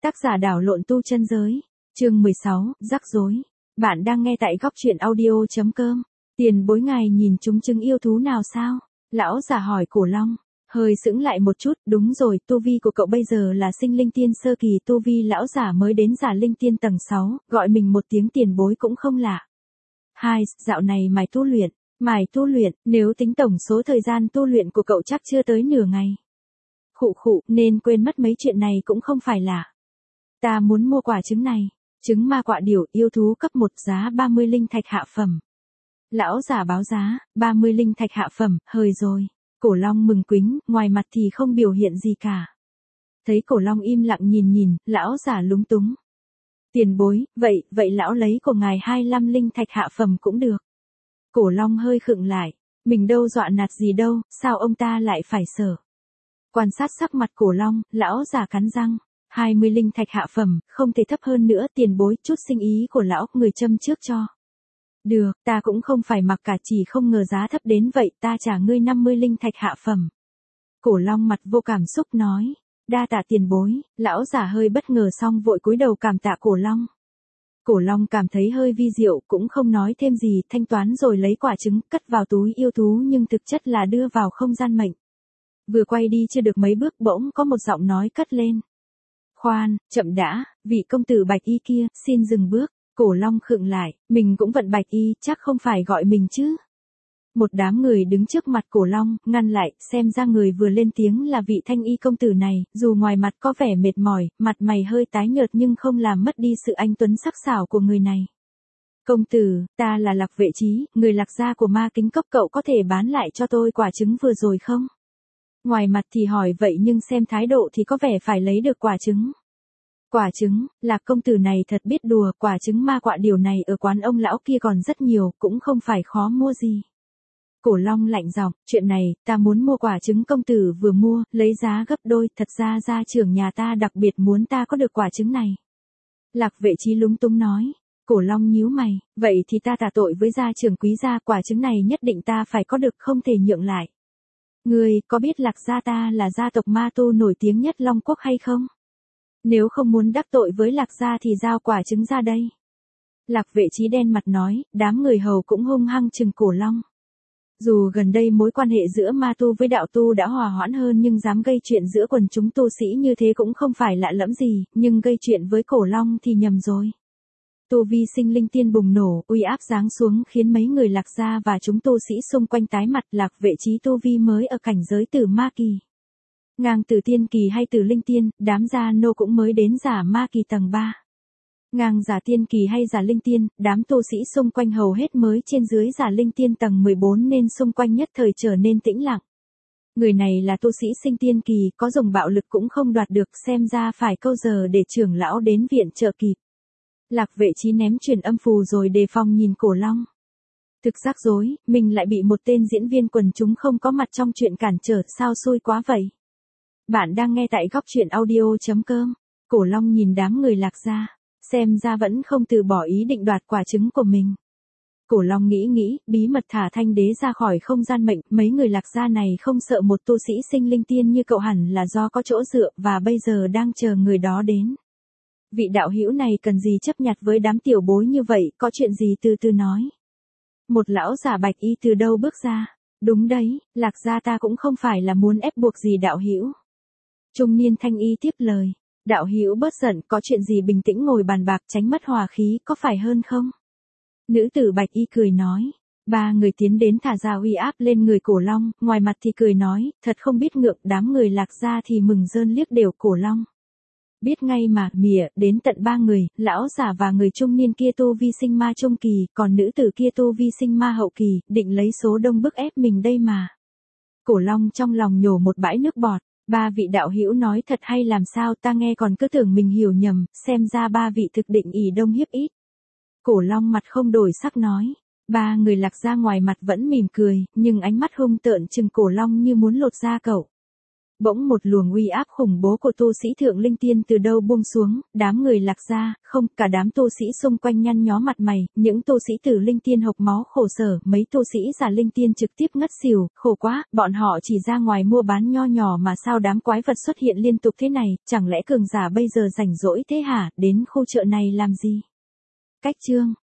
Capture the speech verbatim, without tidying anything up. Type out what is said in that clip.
Tác giả đảo lộn tu chân giới. Chương mười sáu, rắc rối. Bạn đang nghe tại góc truyện audio.com. Tiền bối ngài nhìn chúng chứng yêu thú nào sao? Lão già hỏi Cổ Long. Hơi sững lại một chút, đúng rồi, tu vi của cậu bây giờ là sinh linh tiên sơ kỳ, tu vi lão giả mới đến giả linh tiên tầng sáu, gọi mình một tiếng tiền bối cũng không lạ. Hai, dạo này mày tu luyện, mày tu luyện, nếu tính tổng số thời gian tu luyện của cậu chắc chưa tới nửa ngày. Khụ khụ, nên quên mất mấy chuyện này cũng không phải lạ. Ta muốn mua quả trứng này, trứng ma quạ điểu yêu thú cấp một giá ba mươi linh thạch hạ phẩm. Lão giả báo giá, ba mươi linh thạch hạ phẩm, hời rồi. Cổ Long mừng quính, ngoài mặt thì không biểu hiện gì cả. Thấy Cổ Long im lặng nhìn nhìn, lão giả lúng túng. Tiền bối, vậy, vậy lão lấy của ngài hai mươi lăm linh thạch hạ phẩm cũng được. Cổ Long hơi khựng lại, mình đâu dọa nạt gì đâu, sao ông ta lại phải sợ. Quan sát sắc mặt Cổ Long, lão giả cắn răng. hai mươi linh thạch hạ phẩm, không thể thấp hơn nữa, tiền bối, chút sinh ý của lão, người châm trước cho. Được, ta cũng không phải mặc cả, chỉ không ngờ giá thấp đến vậy, ta trả ngươi năm mươi linh thạch hạ phẩm. Cổ Long mặt vô cảm xúc nói, đa tạ tiền bối, lão giả hơi bất ngờ xong vội cúi đầu cảm tạ Cổ Long. Cổ Long cảm thấy hơi vi diệu, cũng không nói thêm gì, thanh toán rồi lấy quả trứng, cất vào túi yêu thú nhưng thực chất là đưa vào không gian mệnh. Vừa quay đi chưa được mấy bước bỗng có một giọng nói cất lên. Khoan, chậm đã, vị công tử bạch y kia, xin dừng bước. Cổ Long khựng lại, mình cũng vận bạch y, chắc không phải gọi mình chứ. Một đám người đứng trước mặt Cổ Long, ngăn lại, xem ra người vừa lên tiếng là vị thanh y công tử này, dù ngoài mặt có vẻ mệt mỏi, mặt mày hơi tái nhợt nhưng không làm mất đi sự anh tuấn sắc sảo của người này. Công tử, ta là Lạc Vệ Chí, người Lạc gia của Ma Kính Cốc, cậu có thể bán lại cho tôi quả trứng vừa rồi không? Ngoài mặt thì hỏi vậy nhưng xem thái độ thì có vẻ phải lấy được quả trứng. Quả trứng, Lạc công tử này thật biết đùa, quả trứng ma quạ điều này ở quán ông lão kia còn rất nhiều, cũng không phải khó mua gì. Cổ Long lạnh giọng, chuyện này, ta muốn mua quả trứng công tử vừa mua, lấy giá gấp đôi, thật ra gia trưởng nhà ta đặc biệt muốn ta có được quả trứng này. Lạc Vệ Chí lúng túng nói. Cổ Long nhíu mày, vậy thì ta tạ tội với gia trưởng quý gia, quả trứng này nhất định ta phải có được, không thể nhượng lại. Ngươi, có biết Lạc gia ta là gia tộc ma tu nổi tiếng nhất Long Quốc hay không? Nếu không muốn đắc tội với Lạc gia thì giao quả trứng ra đây. Lạc Vệ Chí đen mặt nói, đám người hầu cũng hung hăng chừng Cổ Long. Dù gần đây mối quan hệ giữa ma tu với đạo tu đã hòa hoãn hơn nhưng dám gây chuyện giữa quần chúng tu sĩ như thế cũng không phải lạ lẫm gì, nhưng gây chuyện với Cổ Long thì nhầm rồi. Tu vi sinh linh tiên bùng nổ, uy áp giáng xuống khiến mấy người Lạc gia và chúng tu sĩ xung quanh tái mặt. Lạc Vệ Chí tu vi mới ở cảnh giới tử ma kỳ. Ngang tử tiên kỳ hay tử linh tiên, đám gia nô cũng mới đến giả ma kỳ tầng ba. Ngang giả tiên kỳ hay giả linh tiên, đám tu sĩ xung quanh hầu hết mới trên dưới giả linh tiên tầng mười bốn nên xung quanh nhất thời trở nên tĩnh lặng. Người này là tu sĩ sinh tiên kỳ, có dùng bạo lực cũng không đoạt được, xem ra phải câu giờ để trưởng lão đến viện trợ kịp. Lạc Vệ Chí ném truyền âm phù rồi đề phòng nhìn Cổ Long. Thực rắc rối, mình lại bị một tên diễn viên quần chúng không có mặt trong chuyện cản trở, sao xui quá vậy. Bạn đang nghe tại góc truyện audio.com. Cổ Long nhìn đám người Lạc gia, xem ra vẫn không từ bỏ ý định đoạt quả trứng của mình. Cổ Long nghĩ nghĩ, bí mật thả Thanh Đế ra khỏi không gian mệnh, mấy người Lạc gia này không sợ một tu sĩ sinh linh tiên như cậu hẳn là do có chỗ dựa và bây giờ đang chờ người đó đến. Vị đạo hữu này cần gì chấp nhặt với đám tiểu bối như vậy, có chuyện gì từ từ nói. Một lão giả bạch y từ đâu bước ra, đúng đấy, Lạc gia ta cũng không phải là muốn ép buộc gì đạo hữu. Trung niên thanh y tiếp lời, đạo hữu bớt giận, có chuyện gì bình tĩnh ngồi bàn bạc tránh mất hòa khí, có phải hơn không? Nữ tử bạch y cười nói, ba người tiến đến thả ra uy áp lên người Cổ Long, ngoài mặt thì cười nói, thật không biết ngượng, đám người Lạc gia thì mừng rơn liếc đều Cổ Long. Biết ngay mà, mỉa, đến tận ba người, lão giả và người trung niên kia tu vi sinh ma trung kỳ, còn nữ tử kia tu vi sinh ma hậu kỳ, định lấy số đông bức ép mình đây mà. Cổ Long trong lòng nhổ một bãi nước bọt. Ba vị đạo hữu nói thật hay làm sao, ta nghe còn cứ tưởng mình hiểu nhầm, xem ra ba vị thực định ỷ đông hiếp ít. Cổ Long mặt không đổi sắc nói, ba người Lạc gia ngoài mặt vẫn mỉm cười, nhưng ánh mắt hung tợn chừng Cổ Long như muốn lột da cậu. Bỗng một luồng uy áp khủng bố của tu sĩ thượng linh tiên từ đâu buông xuống, đám người Lạc Gia, không, cả đám tu sĩ xung quanh nhăn nhó mặt mày, những tu sĩ tử linh tiên hộc máu khổ sở, mấy tu sĩ giả linh tiên trực tiếp ngất xỉu, khổ quá, bọn họ chỉ ra ngoài mua bán nho nhỏ mà sao đám quái vật xuất hiện liên tục thế này, chẳng lẽ cường giả bây giờ rảnh rỗi thế hả, đến khu chợ này làm gì? Cách chương